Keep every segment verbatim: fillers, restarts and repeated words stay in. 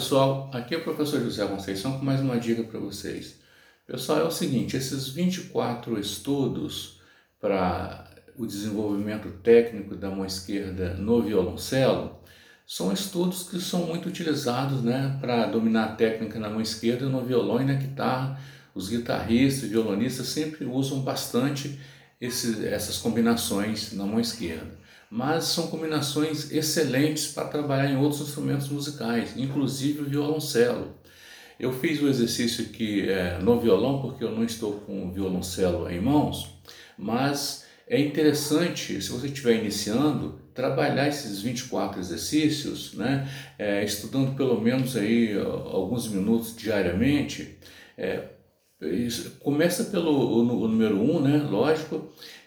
pessoal, aqui é o professor José Conceição com mais uma dica para vocês. Pessoal, é o seguinte, esses vinte e quatro estudos para o desenvolvimento técnico da mão esquerda no violoncelo são estudos que são muito utilizados, né, para dominar a técnica na mão esquerda no violão e na guitarra. Os guitarristas e violonistas sempre usam bastante esses, essas combinações na mão esquerda. Mas são combinações excelentes para trabalhar em outros instrumentos musicais, inclusive o violoncelo. Eu fiz o exercício aqui é, no violão, porque eu não estou com o violoncelo em mãos, mas é interessante, se você estiver iniciando, trabalhar esses vinte e quatro exercícios, né, é, estudando pelo menos aí alguns minutos diariamente. É, começa pelo o, o número um, né, lógico,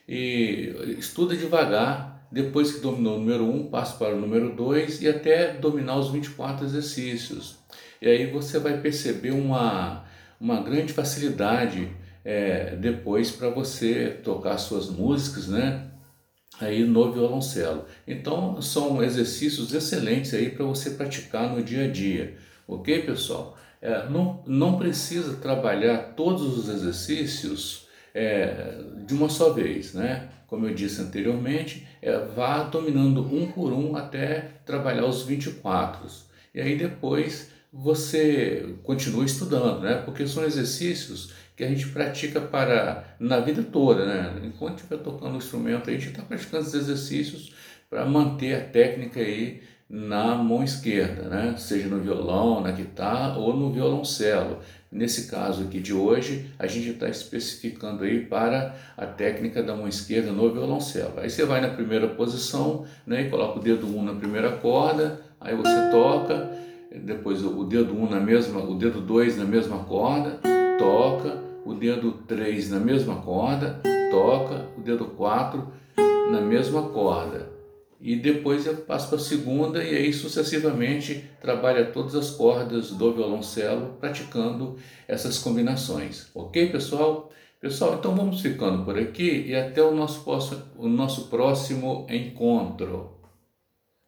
e estuda devagar. Depois que dominou o número um, passa para o número dois e até dominar os vinte e quatro exercícios. E aí você vai perceber uma, uma grande facilidade é, depois para você tocar suas músicas, né, aí no violoncelo. Então são exercícios excelentes aí para você praticar no dia a dia. Ok, pessoal? É, não, não precisa trabalhar todos os exercícios é, de uma só vez, né? Como eu disse anteriormente, é, vá dominando um por um até trabalhar os vinte e quatro. E aí depois você continua estudando, né? Porque são exercícios que a gente pratica para na vida toda, né? Enquanto estiver tocando o instrumento, a gente está praticando esses exercícios para manter a técnica aí na mão esquerda, né? Seja no violão, na guitarra ou no violoncelo. Nesse caso aqui de hoje, a gente está especificando aí para a técnica da mão esquerda no violoncelo. Aí você vai na primeira posição, né, e coloca o dedo um na primeira corda, aí você toca, depois o dedo um na mesma, o dedo dois na mesma corda, toca, o dedo três na mesma corda, toca, o dedo quatro na mesma corda. E depois eu passo para a segunda e aí sucessivamente trabalha todas as cordas do violoncelo praticando essas combinações. Ok, pessoal? Pessoal, então vamos ficando por aqui e até o nosso, o nosso próximo encontro.